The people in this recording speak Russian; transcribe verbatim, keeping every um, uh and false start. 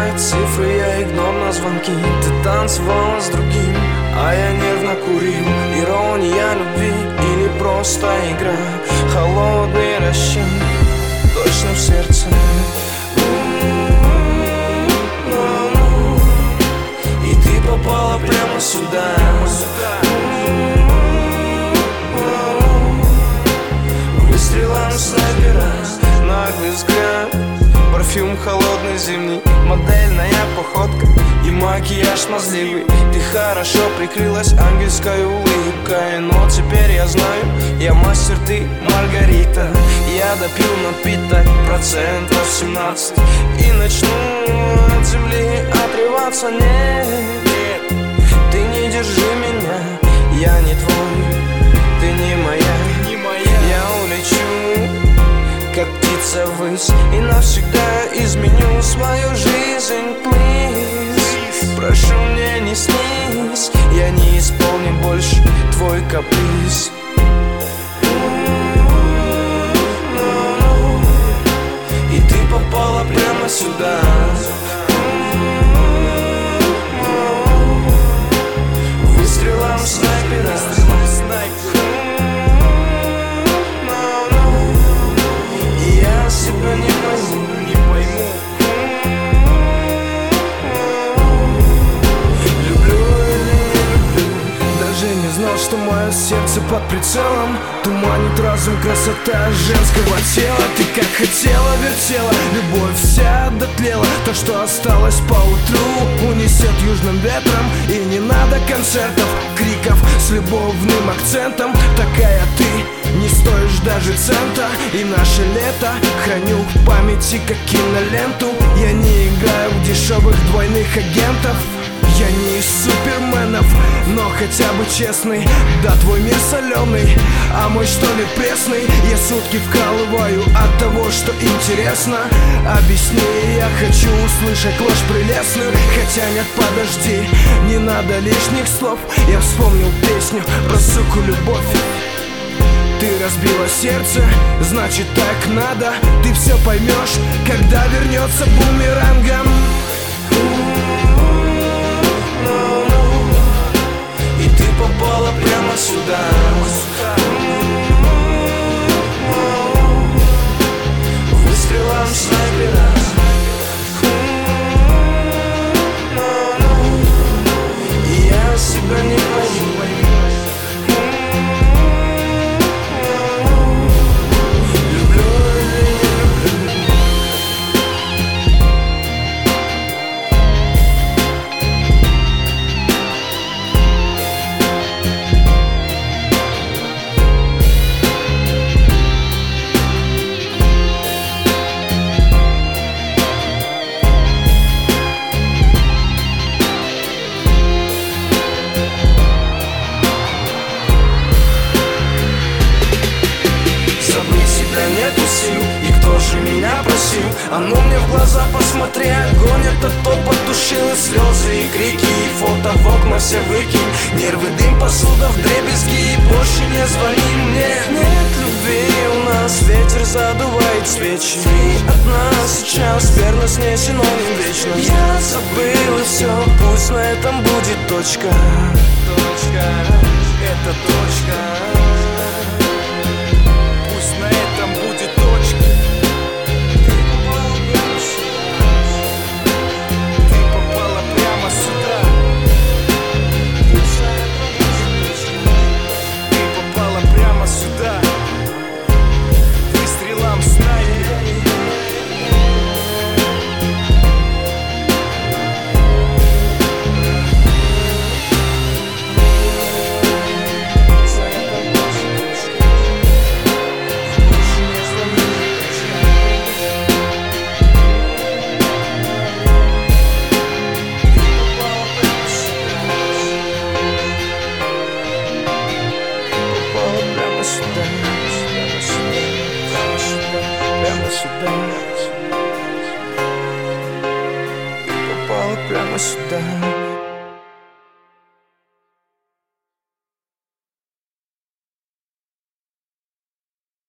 набирает цифры, я игнор на звонки. Ты танцевала с другим, а я нервно курил. Ирония любви или просто игра? Холодный расчет точно в сердце. И ты попала прямо сюда. Выстрелом снайпера, наглый взгляд, парфюм холодный зимний, модельная походка и макияж смазливый. Ты хорошо прикрылась ангельской улыбкой, но теперь я знаю, я мастер, ты Маргарита. Я допил напиток процентов семнадцать и начну от земли отрываться. Нет, нет, ты не держи меня, я не твой, ты не моя. Я улечу, как птица ввысь, и навсегда изменю свою жизнь, please. Прошу, мне не снись, я не исполню больше твой каприз. И ты попала прямо сюда. Выстрелом снайпера. Себя не пойму, не пойму. Люблю или не люблю. Даже не знал, что мое сердце под прицелом туманит разум красота женского тела. Ты как хотела, вертела, любовь вся дотлела. То, что осталось поутру, унесет южным ветром. И не надо концертов, криков с любовным акцентом. Такая ты, не стоишь даже цента. И наше лето храню в памяти как киноленту. Я не играю в дешевых двойных агентов. Я не из суперменов, но хотя бы честный. Да, твой мир соленый, а мой что ли пресный. Я сутки вкалываю от того, что интересно. Объясни, я хочу услышать ложь прелестную. Хотя нет, подожди, не надо лишних слов. Я вспомнил песню про суку любовь. Ты разбила сердце, значит так надо. Ты все поймешь, когда вернется бумерангом. И ты попала прямо сюда. Выстрелом снайпера. И я себя не пойму. Нету сил, и кто же меня просил? А ну мне в глаза посмотри, огонь этот тот потушил. И слезы, и крики, и фото в окна все выкинь. Нервы, дым, посуда вдребезги, и больше не звони мне. Нет любви у нас, ветер задувает свечи. Ты одна сейчас, верность не синоним вечно. Я забыл и все, пусть на этом будет точка. Точка, это точка. Прямо сюда, прямо сюда.